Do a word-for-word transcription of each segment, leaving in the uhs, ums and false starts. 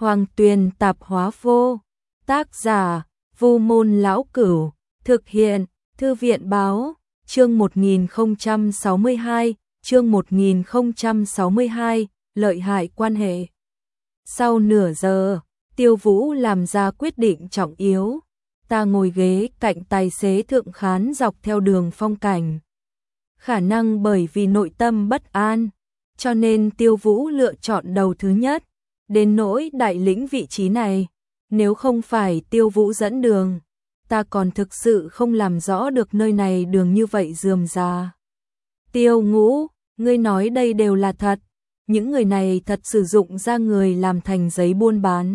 Hoàng Tuyền Tạp Hóa Vô. Tác giả: Vu Môn Lão Cửu. Thực hiện: Thư viện Báo. Chương một nghìn không trăm sáu mươi hai, chương một nghìn không trăm sáu mươi hai, lợi hại quan hệ. Sau nửa giờ, Tiêu Vũ làm ra quyết định trọng yếu. Ta ngồi ghế cạnh tài xế thượng khán dọc theo đường phong cảnh. Khả năng bởi vì nội tâm bất an, cho nên Tiêu Vũ lựa chọn đầu thứ nhất. Đến nỗi đại lĩnh vị trí này, nếu không phải Tiêu Vũ dẫn đường, ta còn thực sự không làm rõ được nơi này đường như vậy rườm rà. Tiêu Ngũ, ngươi nói đây đều là thật, những người này thật sử dụng ra người làm thành giấy buôn bán.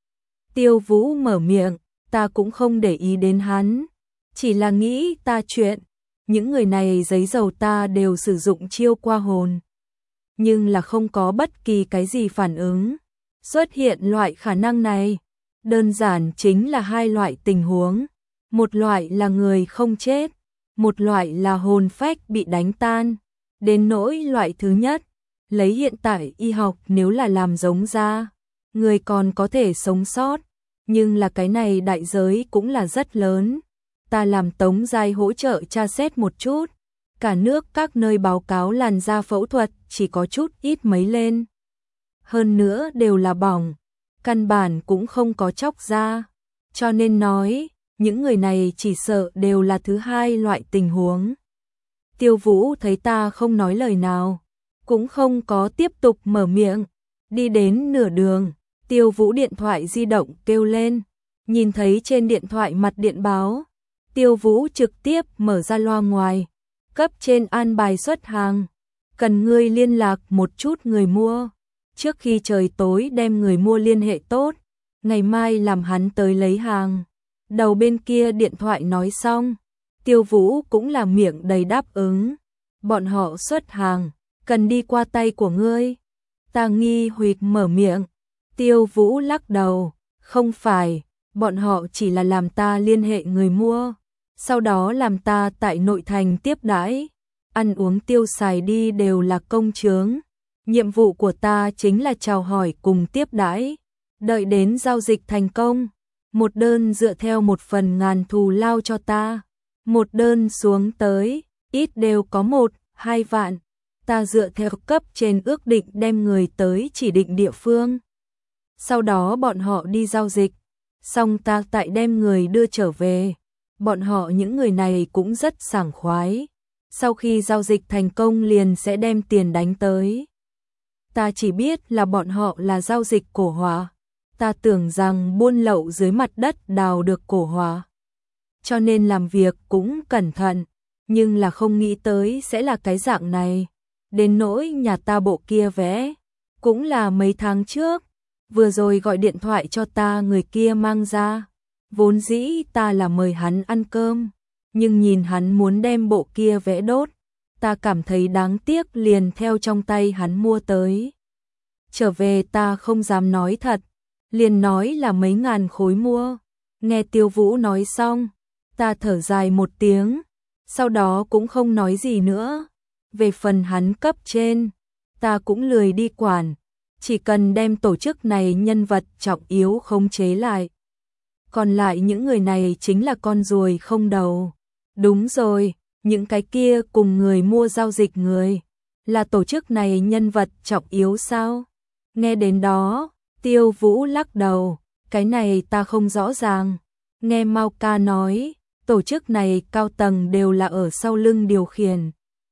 Tiêu Vũ mở miệng, ta cũng không để ý đến hắn, chỉ là nghĩ ta chuyện, những người này giấy dầu ta đều sử dụng chiêu qua hồn. Nhưng là không có bất kỳ cái gì phản ứng. Xuất hiện loại khả năng này, đơn giản chính là hai loại tình huống. Một loại là người không chết, một loại là hồn phách bị đánh tan. Đến nỗi loại thứ nhất, lấy hiện tại y học nếu là làm giống ra, người còn có thể sống sót, nhưng là cái này đại giới cũng là rất lớn. Ta làm Tống Giai hỗ trợ tra xét một chút, cả nước các nơi báo cáo làn da phẫu thuật chỉ có chút ít mấy lên. Hơn nữa đều là bỏng, căn bản cũng không có chóc da, cho nên nói, những người này chỉ sợ đều là thứ hai loại tình huống. Tiêu Vũ thấy ta không nói lời nào, cũng không có tiếp tục mở miệng, đi đến nửa đường, Tiêu Vũ điện thoại di động kêu lên, nhìn thấy trên điện thoại mặt điện báo, Tiêu Vũ trực tiếp mở ra loa ngoài, cấp trên an bài xuất hàng, cần ngươi liên lạc một chút người mua. Trước khi trời tối đem người mua liên hệ tốt, ngày mai làm hắn tới lấy hàng. Đầu bên kia điện thoại nói xong, Tiêu Vũ cũng là miệng đầy đáp ứng. Bọn họ xuất hàng, cần đi qua tay của ngươi. Ta nghi hoặc mở miệng, Tiêu Vũ lắc đầu, không phải, bọn họ chỉ là làm ta liên hệ người mua, sau đó làm ta tại nội thành tiếp đãi, ăn uống tiêu xài đi đều là công chướng. Nhiệm vụ của ta chính là chào hỏi cùng tiếp đãi, đợi đến giao dịch thành công, một đơn dựa theo một phần ngàn thù lao cho ta, một đơn xuống tới, ít đều có một, hai vạn, ta dựa theo cấp trên ước định đem người tới chỉ định địa phương. Sau đó bọn họ đi giao dịch, xong ta tại đem người đưa trở về, bọn họ những người này cũng rất sảng khoái, sau khi giao dịch thành công liền sẽ đem tiền đánh tới. Ta chỉ biết là bọn họ là giao dịch cổ hỏa, ta tưởng rằng buôn lậu dưới mặt đất đào được cổ hỏa, cho nên làm việc cũng cẩn thận, nhưng là không nghĩ tới sẽ là cái dạng này. Đến nỗi nhà ta bộ kia vẽ, cũng là mấy tháng trước, vừa rồi gọi điện thoại cho ta người kia mang ra, vốn dĩ ta là mời hắn ăn cơm, nhưng nhìn hắn muốn đem bộ kia vẽ đốt, ta cảm thấy đáng tiếc liền theo trong tay hắn mua tới. Trở về ta không dám nói thật, liền nói là mấy ngàn khối mua. Nghe Tiêu Vũ nói xong, ta thở dài một tiếng, sau đó cũng không nói gì nữa. Về phần hắn cấp trên, ta cũng lười đi quản, chỉ cần đem tổ chức này nhân vật trọng yếu khống chế lại. Còn lại những người này chính là con ruồi không đầu. Đúng rồi, những cái kia cùng người mua giao dịch người, là tổ chức này nhân vật trọng yếu sao? Nghe đến đó, Tiêu Vũ lắc đầu, cái này ta không rõ ràng. Nghe Mao Ca nói, tổ chức này cao tầng đều là ở sau lưng điều khiển.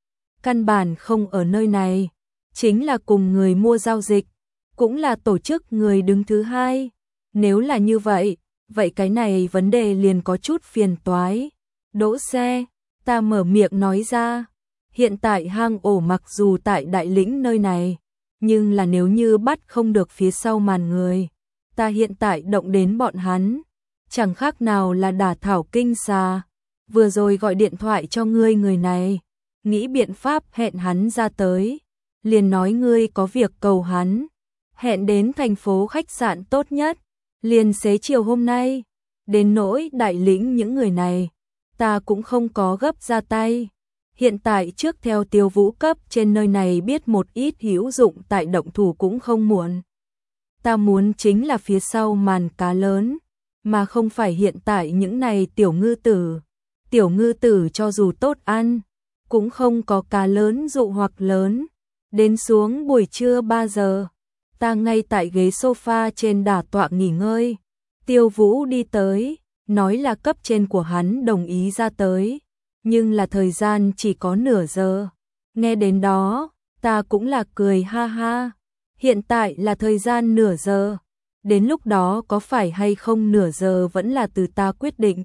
Căn bản không ở nơi này, chính là cùng người mua giao dịch, cũng là tổ chức người đứng thứ hai. Nếu là như vậy, vậy cái này vấn đề liền có chút phiền toái. Đỗ xe, ta mở miệng nói ra, hiện tại hang ổ mặc dù tại đại lĩnh nơi này, nhưng là nếu như bắt không được phía sau màn người, ta hiện tại động đến bọn hắn, chẳng khác nào là đả thảo kinh xà. Vừa rồi gọi điện thoại cho ngươi người này, nghĩ biện pháp hẹn hắn ra tới, liền nói ngươi có việc cầu hắn, hẹn đến thành phố khách sạn tốt nhất, liền xế chiều hôm nay. Đến nỗi đại lĩnh những người này, ta cũng không có gấp ra tay. Hiện tại trước theo Tiêu Vũ cấp trên nơi này biết một ít hữu dụng tại động thủ cũng không muộn. ta muốn chính là phía sau màn cá lớn, mà không phải hiện tại những này tiểu ngư tử. Tiểu ngư tử cho dù tốt ăn, cũng không có cá lớn dụ hoặc lớn. Đến xuống buổi trưa ba giờ, ta ngay tại ghế sofa trên đả tọa nghỉ ngơi. Tiêu Vũ đi tới, nói là cấp trên của hắn đồng ý ra tới, nhưng là thời gian chỉ có nửa giờ. Nghe đến đó, ta cũng là cười ha ha. Hiện tại là thời gian nửa giờ, đến lúc đó có phải hay không nửa giờ vẫn là từ ta quyết định.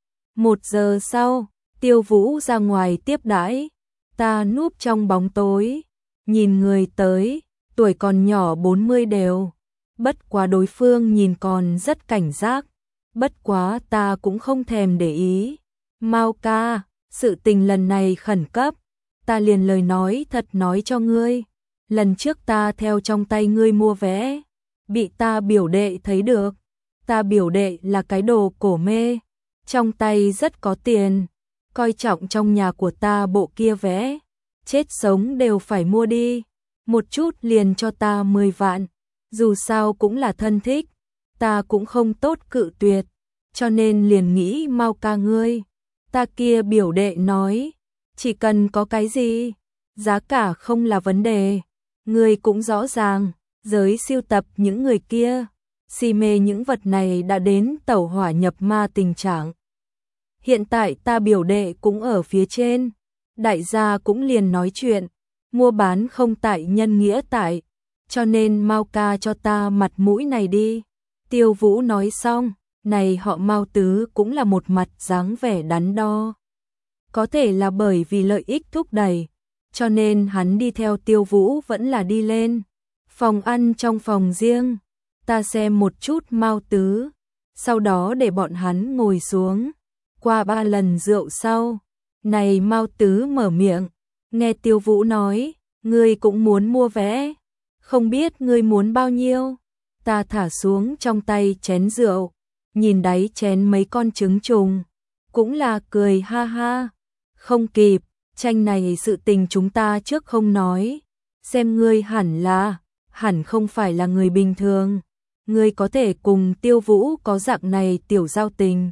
Một giờ sau, Tiêu Vũ ra ngoài tiếp đãi, ta núp trong bóng tối, nhìn người tới, tuổi còn nhỏ bốn mươi đều. Bất quá đối phương nhìn còn rất cảnh giác, bất quá ta cũng không thèm để ý. Mao ca, sự tình lần này khẩn cấp, ta liền lời nói thật nói cho ngươi. Lần trước ta theo trong tay ngươi mua vé, bị ta biểu đệ thấy được. Ta biểu đệ là cái đồ cổ mê, trong tay rất có tiền, coi trọng trong nhà của ta bộ kia vé, chết sống đều phải mua đi. Một chút liền cho ta mười vạn, dù sao cũng là thân thích, ta cũng không tốt cự tuyệt, cho nên liền nghĩ Mao ca ngươi. Ta kia biểu đệ nói, chỉ cần có cái gì, giá cả không là vấn đề. Ngươi cũng rõ ràng, giới siêu tập những người kia, si mê những vật này đã đến tẩu hỏa nhập ma tình trạng. Hiện tại ta biểu đệ cũng ở phía trên, đại gia cũng liền nói chuyện, mua bán không tại nhân nghĩa tại, cho nên Mao ca cho ta mặt mũi này đi. Tiêu Vũ nói xong, này họ Mao tứ cũng là một mặt dáng vẻ đắn đo. Có thể là bởi vì lợi ích thúc đẩy, cho nên hắn đi theo Tiêu Vũ vẫn là đi lên. Phòng ăn trong phòng riêng, ta xem một chút Mao tứ, sau đó để bọn hắn ngồi xuống. Qua ba lần rượu sau, này Mao tứ mở miệng, nghe Tiêu Vũ nói, ngươi cũng muốn mua vé, không biết ngươi muốn bao nhiêu. Ta thả xuống trong tay chén rượu, nhìn đáy chén mấy con trứng trùng, cũng là cười ha ha. Không kịp, tranh này sự tình chúng ta trước không nói, xem ngươi hẳn là, hẳn không phải là người bình thường, ngươi có thể cùng Tiêu Vũ có dạng này tiểu giao tình.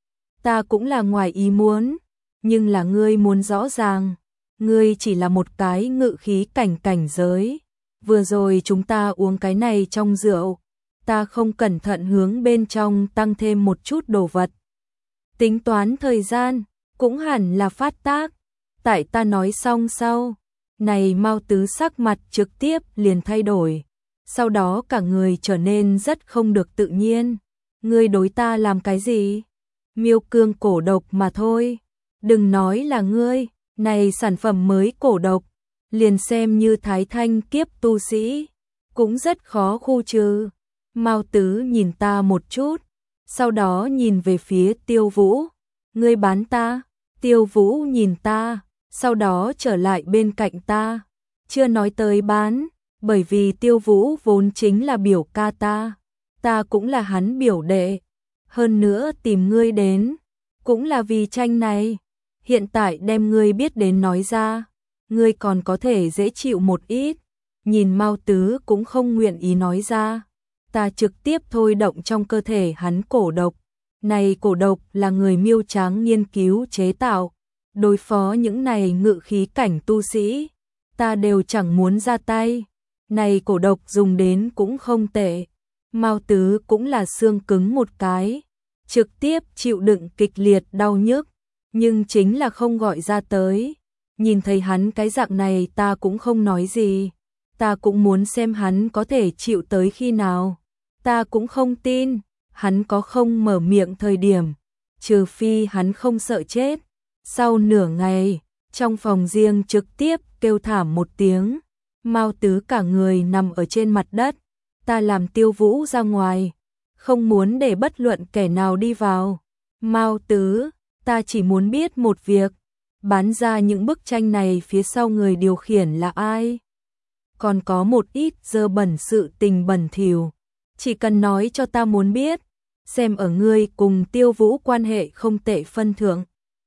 Ta cũng là ngoài ý muốn, nhưng là ngươi muốn rõ ràng, ngươi chỉ là một cái ngự khí cảnh cảnh giới. Vừa rồi chúng ta uống cái này trong rượu, ta không cẩn thận hướng bên trong tăng thêm một chút đồ vật. Tính toán thời gian, cũng hẳn là phát tác. Tại ta nói xong sau, này Mao tứ sắc mặt trực tiếp liền thay đổi, sau đó cả người trở nên rất không được tự nhiên. Ngươi đối ta làm cái gì? Miêu cương cổ độc mà thôi, đừng nói là ngươi, này sản phẩm mới cổ độc, liền xem như thái thanh kiếp tu sĩ, cũng rất khó khu trừ. Mao tứ nhìn ta một chút, sau đó nhìn về phía Tiêu Vũ, ngươi bán ta? Tiêu Vũ nhìn ta, sau đó trở lại bên cạnh ta, chưa nói tới bán, bởi vì Tiêu Vũ vốn chính là biểu ca ta, ta cũng là hắn biểu đệ, hơn nữa tìm ngươi đến, cũng là vì tranh này, hiện tại đem ngươi biết đến nói ra, ngươi còn có thể dễ chịu một ít. Nhìn Mao tứ cũng không nguyện ý nói ra, ta trực tiếp thôi động trong cơ thể hắn cổ độc. Này cổ độc là người Miêu Tráng nghiên cứu chế tạo, đối phó những này ngự khí cảnh tu sĩ, ta đều chẳng muốn ra tay. Này cổ độc dùng đến cũng không tệ. Mao tứ cũng là xương cứng một cái, trực tiếp chịu đựng kịch liệt đau nhức, nhưng chính là không gọi ra tới. Nhìn thấy hắn cái dạng này ta cũng không nói gì, ta cũng muốn xem hắn có thể chịu tới khi nào. Ta cũng không tin hắn có không mở miệng thời điểm, trừ phi hắn không sợ chết. Sau nửa ngày, trong phòng riêng trực tiếp kêu thảm một tiếng, Mao tứ cả người nằm ở trên mặt đất. Ta làm Tiêu Vũ ra ngoài, không muốn để bất luận kẻ nào đi vào. Mao tứ, ta chỉ muốn biết một việc, bán ra những bức tranh này phía sau người điều khiển là ai? Còn có một ít dơ bẩn sự tình bẩn thỉu, chỉ cần nói cho ta muốn biết, xem ở ngươi cùng Tiêu Vũ quan hệ không tệ phân thượng,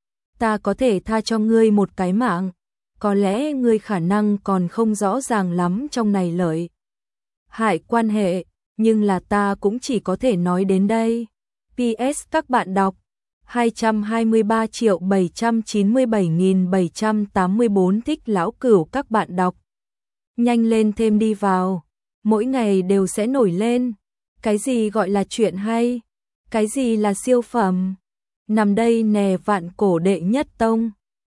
ta có thể tha cho ngươi một cái mạng. Có lẽ ngươi khả năng còn không rõ ràng lắm trong này lợi hại quan hệ, nhưng là ta cũng chỉ có thể nói đến đây. pê ét các bạn đọc hai trăm hai mươi ba triệu bảy trăm chín mươi bảy nghìn bảy trăm tám mươi tư thích Lão Cửu các bạn đọc. Nhanh lên thêm đi vào, mỗi ngày đều sẽ nổi lên. Cái gì gọi là chuyện hay? Cái gì là siêu phẩm? Nằm đây nè Vạn Cổ đệ nhất tông.